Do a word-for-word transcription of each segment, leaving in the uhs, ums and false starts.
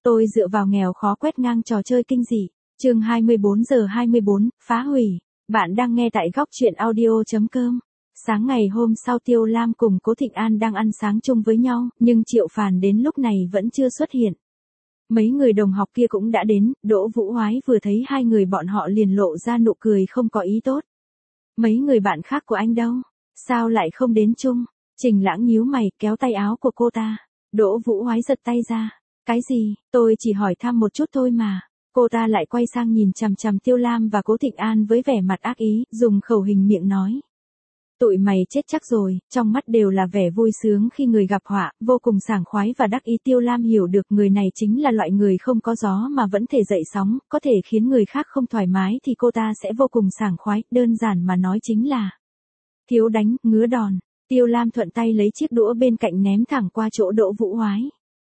Tôi dựa vào nghèo khó quét ngang trò chơi kinh dị. Chương hai mươi bốn giờ hai mươi bốn, phá hủy. Bạn đang nghe tại góc truyện audio chấm com. Sáng ngày hôm sau Tiêu Lam cùng Cố Thịnh An đang ăn sáng chung với nhau, nhưng Triệu Phàn đến lúc này vẫn chưa xuất hiện. Mấy người đồng học kia cũng đã đến, Đỗ Vũ Hoái vừa thấy hai người bọn họ liền lộ ra nụ cười không có ý tốt. Mấy người bạn khác của anh đâu? Sao lại không đến chung? Trình Lãng nhíu mày kéo tay áo của cô ta. Đỗ Vũ Hoái giật tay ra. Cái gì, tôi chỉ hỏi thăm một chút thôi mà. Cô ta lại quay sang nhìn chằm chằm Tiêu Lam và Cố Thịnh An với vẻ mặt ác ý, dùng khẩu hình miệng nói. Tụi mày chết chắc rồi, trong mắt đều là vẻ vui sướng khi người gặp họa, vô cùng sảng khoái và đắc ý. Tiêu Lam hiểu được người này chính là loại người không có gió mà vẫn thể dậy sóng, có thể khiến người khác không thoải mái thì cô ta sẽ vô cùng sảng khoái, đơn giản mà nói chính là thiếu đánh, ngứa đòn. Tiêu Lam thuận tay lấy chiếc đũa bên cạnh ném thẳng qua chỗ Đỗ Vũ Hoái.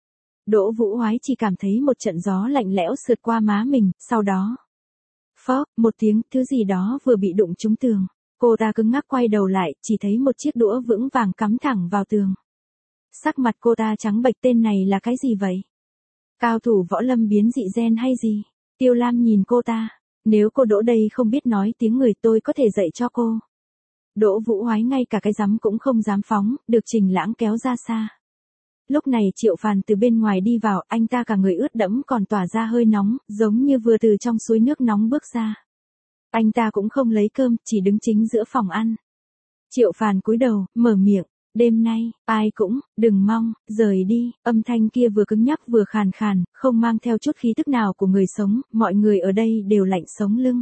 Đỗ Vũ Hoái chỉ cảm thấy một trận gió lạnh lẽo sượt qua má mình, sau đó phốc, một tiếng, thứ gì đó vừa bị đụng trúng tường. Cô ta cứng ngắc quay đầu lại, chỉ thấy một chiếc đũa vững vàng cắm thẳng vào tường. Sắc mặt cô ta trắng bệch, tên này là cái gì vậy? Cao thủ võ lâm biến dị gen hay gì? Tiêu Lam nhìn cô ta, nếu cô Đỗ đây không biết nói tiếng người tôi có thể dạy cho cô. Đỗ Vũ Hoái ngay cả cái giấm cũng không dám phóng, được Trình Lãng kéo ra xa. Lúc này Triệu Phàn từ bên ngoài đi vào, anh ta cả người ướt đẫm còn tỏa ra hơi nóng, giống như vừa từ trong suối nước nóng bước ra. Anh ta cũng không lấy cơm, chỉ đứng chính giữa phòng ăn. Triệu Phàn cúi đầu, mở miệng, đêm nay, ai cũng, đừng mong, rời đi. Âm thanh kia vừa cứng nhắc vừa khàn khàn, không mang theo chút khí tức nào của người sống, mọi người ở đây đều lạnh sống lưng.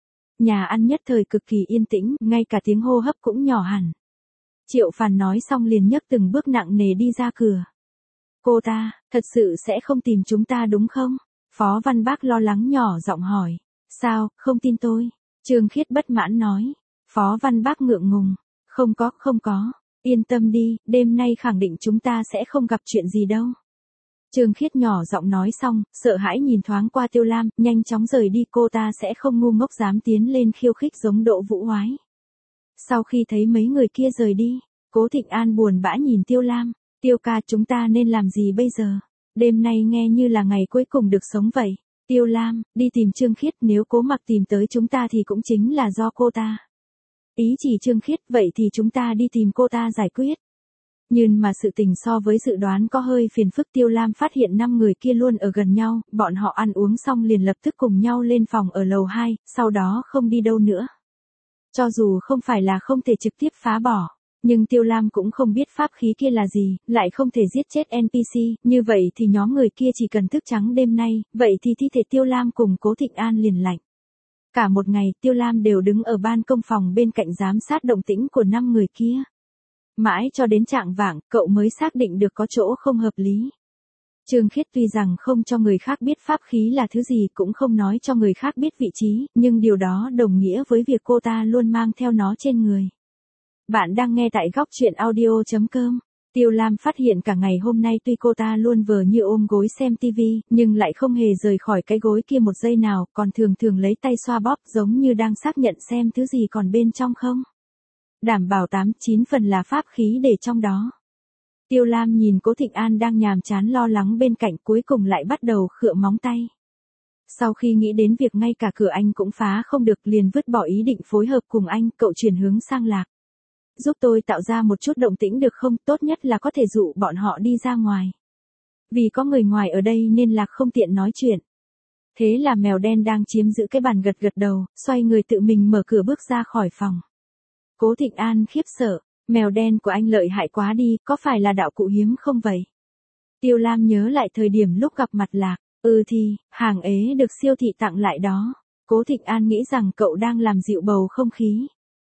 Nhà ăn nhất thời cực kỳ yên tĩnh, ngay cả tiếng hô hấp cũng nhỏ hẳn. Triệu Phàn nói xong liền nhấc từng bước nặng nề đi ra cửa. Cô ta, thật sự sẽ không tìm chúng ta đúng không? Phó Văn Bác lo lắng nhỏ giọng hỏi. Sao, không tin tôi? Trương Khiết bất mãn nói. Phó Văn Bác ngượng ngùng. Không có, không có. Yên tâm đi, đêm nay khẳng định chúng ta sẽ không gặp chuyện gì đâu. Trương Khiết nhỏ giọng nói xong, sợ hãi nhìn thoáng qua Tiêu Lam, nhanh chóng rời đi. Cô ta sẽ không ngu ngốc dám tiến lên khiêu khích giống Đỗ Vũ Hoái. Sau khi thấy mấy người kia rời đi, Cố Thịnh An buồn bã nhìn Tiêu Lam. Tiêu ca, chúng ta nên làm gì bây giờ? Đêm nay nghe như là ngày cuối cùng được sống vậy. Tiêu Lam, đi tìm Trương Khiết, nếu Cố Mặc tìm tới chúng ta thì cũng chính là do cô ta. Ý chỉ Trương Khiết, vậy thì chúng ta đi tìm cô ta giải quyết. Nhưng mà sự tình so với dự đoán có hơi phiền phức. Tiêu Lam phát hiện năm người kia luôn ở gần nhau, bọn họ ăn uống xong liền lập tức cùng nhau lên phòng ở lầu hai, sau đó không đi đâu nữa. Cho dù không phải là không thể trực tiếp phá bỏ, nhưng Tiêu Lam cũng không biết pháp khí kia là gì, lại không thể giết chết en pê xê, như vậy thì nhóm người kia chỉ cần thức trắng đêm nay, vậy thì thi thể Tiêu Lam cùng Cố Thịnh An liền lạnh. Cả một ngày Tiêu Lam đều đứng ở ban công phòng bên cạnh giám sát động tĩnh của năm người kia. Mãi cho đến trạng vạng, cậu mới xác định được có chỗ không hợp lý. Trương Khiết tuy rằng không cho người khác biết pháp khí là thứ gì, cũng không nói cho người khác biết vị trí, nhưng điều đó đồng nghĩa với việc cô ta luôn mang theo nó trên người. Bạn đang nghe tại góc truyện audio chấm com. Tiêu Lam phát hiện cả ngày hôm nay tuy cô ta luôn vờ như ôm gối xem tivi, nhưng lại không hề rời khỏi cái gối kia một giây nào, còn thường thường lấy tay xoa bóp giống như đang xác nhận xem thứ gì còn bên trong không. Đảm bảo tám chín phần là pháp khí để trong đó. Tiêu Lam nhìn Cố Thịnh An đang nhàm chán lo lắng bên cạnh, cuối cùng lại bắt đầu khựa móng tay. Sau khi nghĩ đến việc ngay cả cửa anh cũng phá không được, liền vứt bỏ ý định phối hợp cùng anh, cậu chuyển hướng sang Lạc. Giúp tôi tạo ra một chút động tĩnh được không? Tốt nhất là có thể dụ bọn họ đi ra ngoài. Vì có người ngoài ở đây nên Lạc không tiện nói chuyện. Thế là mèo đen đang chiếm giữ cái bàn gật gật đầu, xoay người tự mình mở cửa bước ra khỏi phòng. Cố Thịnh An khiếp sợ, mèo đen của anh lợi hại quá đi, có phải là đạo cụ hiếm không vậy? Tiêu Lam nhớ lại thời điểm lúc gặp mặt Lạc, ừ thì, hàng ế được siêu thị tặng lại đó. Cố Thịnh An nghĩ rằng cậu đang làm dịu bầu không khí.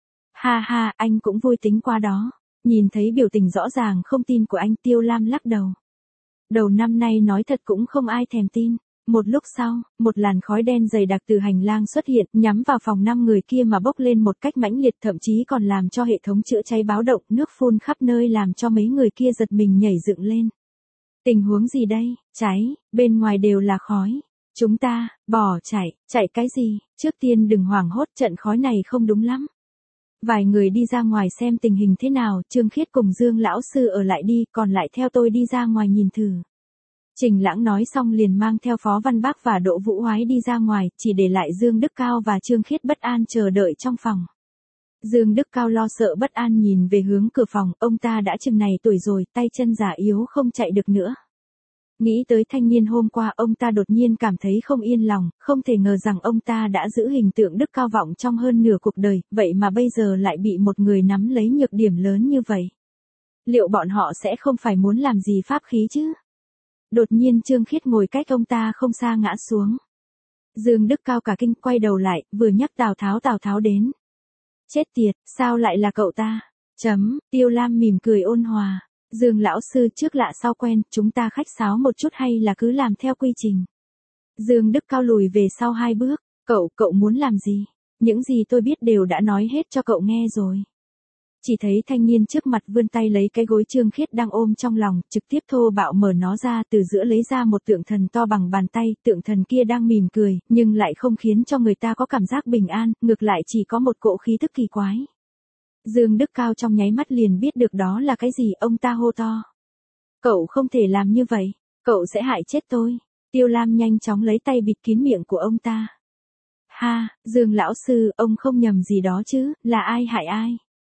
Ha ha, anh cũng vui tính qua đó. Nhìn thấy biểu tình rõ ràng không tin của anh, Tiêu Lam lắc đầu. Đầu năm nay nói thật cũng không ai thèm tin. Một lúc sau, một làn khói đen dày đặc từ hành lang xuất hiện, nhắm vào phòng năm người kia mà bốc lên một cách mãnh liệt, thậm chí còn làm cho hệ thống chữa cháy báo động, nước phun khắp nơi làm cho mấy người kia giật mình nhảy dựng lên. Tình huống gì đây? Cháy, bên ngoài đều là khói. Chúng ta, bỏ chạy, chạy cái gì? Trước tiên đừng hoảng hốt, trận khói này không đúng lắm. Vài người đi ra ngoài xem tình hình thế nào, Trương Khiết cùng Dương lão sư ở lại đi, còn lại theo tôi đi ra ngoài nhìn thử. Trình Lãng nói xong liền mang theo Phó Văn Bác và Đỗ Vũ Hoái đi ra ngoài, chỉ để lại Dương Đức Cao và Trương Khiết bất an chờ đợi trong phòng. Dương Đức Cao lo sợ bất an nhìn về hướng cửa phòng, ông ta đã chừng này tuổi rồi, tay chân già yếu không chạy được nữa. Nghĩ tới thanh niên hôm qua, ông ta đột nhiên cảm thấy không yên lòng, không thể ngờ rằng ông ta đã giữ hình tượng đức cao vọng trong hơn nửa cuộc đời, vậy mà bây giờ lại bị một người nắm lấy nhược điểm lớn như vậy. Liệu bọn họ sẽ không phải muốn làm gì pháp khí chứ? Đột nhiên Trương Khiết ngồi cách ông ta không xa ngã xuống. Dương Đức Cao cả kinh quay đầu lại, vừa nhắc Tào Tháo Tào Tháo đến. Chết tiệt, sao lại là cậu ta? Chấm, Tiêu Lam mỉm cười ôn hòa. Dương lão sư trước lạ sau quen, chúng ta khách sáo một chút hay là cứ làm theo quy trình. Dương Đức Cao lùi về sau hai bước, cậu, cậu muốn làm gì? Những gì tôi biết đều đã nói hết cho cậu nghe rồi. Chỉ thấy thanh niên trước mặt vươn tay lấy cái gối Trương Khiết đang ôm trong lòng, trực tiếp thô bạo mở nó ra, từ giữa lấy ra một tượng thần to bằng bàn tay, tượng thần kia đang mỉm cười, nhưng lại không khiến cho người ta có cảm giác bình an, ngược lại chỉ có một cỗ khí tức kỳ quái. Dương Đức Cao trong nháy mắt liền biết được đó là cái gì, ông ta hô to. Cậu không thể làm như vậy, cậu sẽ hại chết tôi. Tiêu Lam nhanh chóng lấy tay bịt kín miệng của ông ta. Ha, Dương lão sư, ông không nhầm gì đó chứ, là ai hại ai?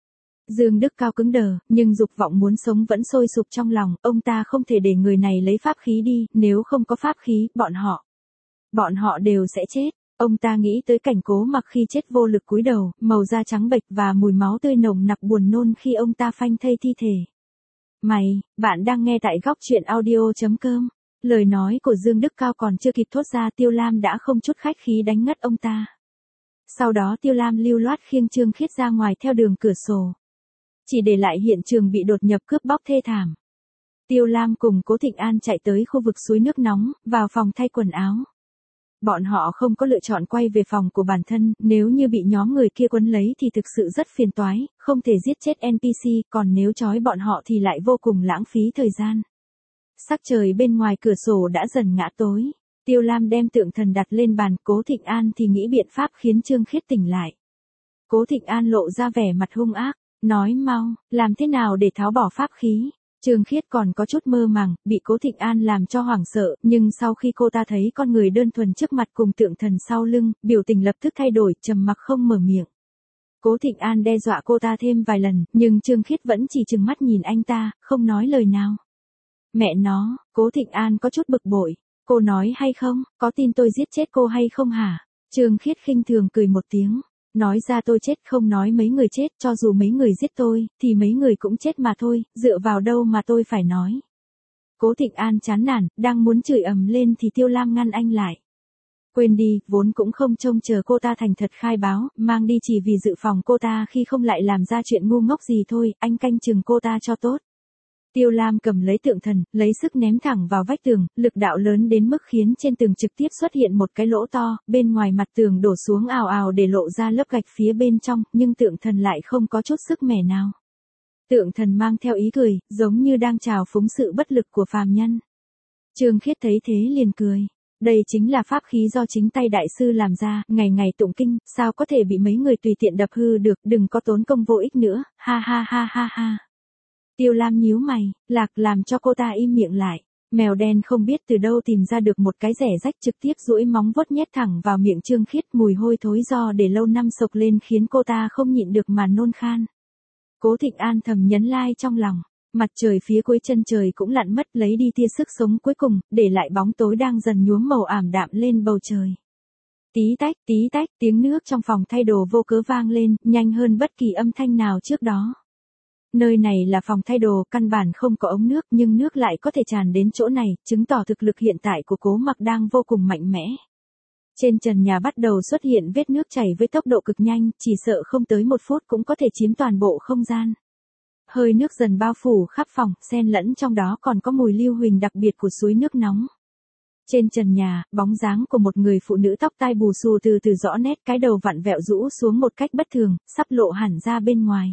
Dương Đức Cao cứng đờ, nhưng dục vọng muốn sống vẫn sôi sục trong lòng, ông ta không thể để người này lấy pháp khí đi, nếu không có pháp khí, bọn họ, bọn họ đều sẽ chết. Ông ta nghĩ tới cảnh Cố Mặc khi chết vô lực cúi đầu, màu da trắng bệch và mùi máu tươi nồng nặc buồn nôn khi ông ta phanh thây thi thể. Mày, bạn đang nghe tại góc truyện audio chấm com. Lời nói của Dương Đức Cao còn chưa kịp thốt ra, Tiêu Lam đã không chút khách khí đánh ngất ông ta. Sau đó Tiêu Lam lưu loát khiêng Trương Khiết ra ngoài theo đường cửa sổ. Chỉ để lại hiện trường bị đột nhập cướp bóc thê thảm. Tiêu Lam cùng Cố Thịnh An chạy tới khu vực suối nước nóng, vào phòng thay quần áo. Bọn họ không có lựa chọn quay về phòng của bản thân, nếu như bị nhóm người kia quấn lấy thì thực sự rất phiền toái, không thể giết chết en pê xê, còn nếu trói bọn họ thì lại vô cùng lãng phí thời gian. Sắc trời bên ngoài cửa sổ đã dần ngã tối. Tiêu Lam đem tượng thần đặt lên bàn, Cố Thịnh An thì nghĩ biện pháp khiến Trương Khiết tỉnh lại. Cố Thịnh An lộ ra vẻ mặt hung ác, nói mau, làm thế nào để tháo bỏ pháp khí? Trương Khiết còn có chút mơ màng, bị Cố Thịnh An làm cho hoảng sợ, nhưng sau khi cô ta thấy con người đơn thuần trước mặt cùng tượng thần sau lưng, biểu tình lập tức thay đổi, trầm mặc không mở miệng. Cố Thịnh An đe dọa cô ta thêm vài lần, nhưng Trương Khiết vẫn chỉ trừng mắt nhìn anh ta, không nói lời nào. Mẹ nó, Cố Thịnh An có chút bực bội. Cô nói hay không, có tin tôi giết chết cô hay không hả? Trương Khiết khinh thường cười một tiếng. Nói ra tôi chết, không nói mấy người chết, cho dù mấy người giết tôi, thì mấy người cũng chết mà thôi, dựa vào đâu mà tôi phải nói. Cố Thịnh An chán nản, đang muốn chửi ầm lên thì Tiêu Lam ngăn anh lại. Quên đi, vốn cũng không trông chờ cô ta thành thật khai báo, mang đi chỉ vì dự phòng cô ta khi không lại làm ra chuyện ngu ngốc gì thôi, anh canh chừng cô ta cho tốt. Tiêu Lam cầm lấy tượng thần, lấy sức ném thẳng vào vách tường, lực đạo lớn đến mức khiến trên tường trực tiếp xuất hiện một cái lỗ to, bên ngoài mặt tường đổ xuống ào ào để lộ ra lớp gạch phía bên trong, nhưng tượng thần lại không có chút sức mẻ nào. Tượng thần mang theo ý cười, giống như đang chào phúng sự bất lực của phàm nhân. Trương Khiết thấy thế liền cười. Đây chính là pháp khí do chính tay đại sư làm ra, ngày ngày tụng kinh, sao có thể bị mấy người tùy tiện đập hư được, đừng có tốn công vô ích nữa, ha ha ha ha ha. Tiêu Lam nhíu mày, lạc làm cho cô ta im miệng lại. Mèo đen không biết từ đâu tìm ra được một cái rẻ rách, trực tiếp duỗi móng vuốt nhét thẳng vào miệng Trương Khiết, mùi hôi thối do để lâu năm sộc lên khiến cô ta không nhịn được mà nôn khan. Cố Thịnh An thầm nhấn lai trong lòng, mặt trời phía cuối chân trời cũng lặn mất, lấy đi tia sức sống cuối cùng, để lại bóng tối đang dần nhuốm màu ảm đạm lên bầu trời. Tí tách, tí tách, tiếng nước trong phòng thay đồ vô cớ vang lên, nhanh hơn bất kỳ âm thanh nào trước đó. Nơi này là phòng thay đồ, căn bản không có ống nước, nhưng nước lại có thể tràn đến chỗ này, chứng tỏ thực lực hiện tại của Cố Mặc đang vô cùng mạnh mẽ. Trên trần nhà bắt đầu xuất hiện vết nước chảy với tốc độ cực nhanh, chỉ sợ không tới một phút cũng có thể chiếm toàn bộ không gian. Hơi nước dần bao phủ khắp phòng, xen lẫn trong đó còn có mùi lưu huỳnh đặc biệt của suối nước nóng. Trên trần nhà, bóng dáng của một người phụ nữ tóc tai bù xù từ từ rõ nét, cái đầu vặn vẹo rũ xuống một cách bất thường, sắp lộ hẳn ra bên ngoài.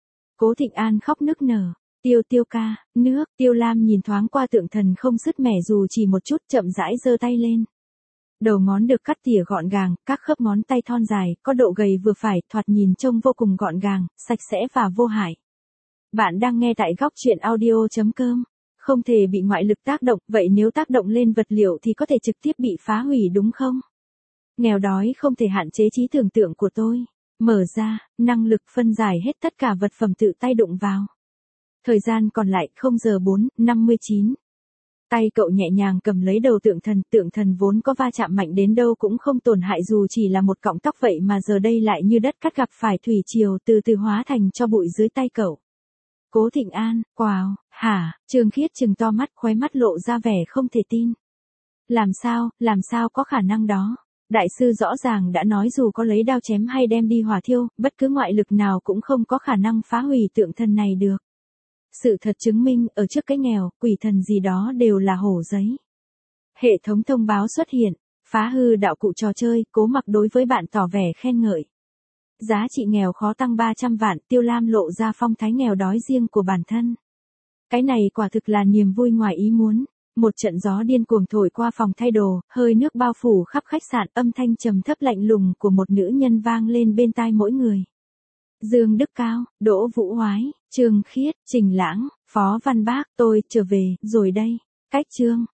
Cố Thịnh An khóc nức nở. Tiêu Tiêu ca, nước. Tiêu Lam nhìn thoáng qua tượng thần không sứt mẻ dù chỉ một chút, chậm rãi giơ tay lên. Đầu ngón được cắt tỉa gọn gàng, các khớp ngón tay thon dài, có độ gầy vừa phải, thoạt nhìn trông vô cùng gọn gàng, sạch sẽ và vô hại. Bạn đang nghe tại góc truyện audio chấm com. Không thể bị ngoại lực tác động, vậy nếu tác động lên vật liệu thì có thể trực tiếp bị phá hủy đúng không? Nghèo đói không thể hạn chế trí tưởng tượng của tôi. Mở ra, năng lực phân giải hết tất cả vật phẩm tự tay đụng vào. Thời gian còn lại không giờ bốn, năm mươi chín. Tay cậu nhẹ nhàng cầm lấy đầu tượng thần, tượng thần vốn có va chạm mạnh đến đâu cũng không tổn hại dù chỉ là một cọng tóc vậy mà giờ đây lại như đất cắt gặp phải thủy triều từ từ hóa thành cho bụi dưới tay cậu. Cố Thịnh An, wow, hả, Trương Khiết trừng to mắt, khóe mắt lộ ra vẻ không thể tin. Làm sao, làm sao có khả năng đó? Đại sư rõ ràng đã nói dù có lấy đao chém hay đem đi hỏa thiêu, bất cứ ngoại lực nào cũng không có khả năng phá hủy tượng thần này được. Sự thật chứng minh, ở trước cái nghèo, quỷ thần gì đó đều là hổ giấy. Hệ thống thông báo xuất hiện, phá hư đạo cụ trò chơi, Cố Mặc đối với bạn tỏ vẻ khen ngợi. Giá trị nghèo khó tăng ba trăm vạn, Tiêu Lam lộ ra phong thái nghèo đói riêng của bản thân. Cái này quả thực là niềm vui ngoài ý muốn. Một trận gió điên cuồng thổi qua phòng thay đồ, hơi nước bao phủ khắp khách sạn, âm thanh trầm thấp lạnh lùng của một nữ nhân vang lên bên tai mỗi người. Dương Đức Cao, Đỗ Vũ Hoái, Trương Khiết, Trình Lãng, Phó Văn Bác, tôi trở về, rồi đây. Cách chương.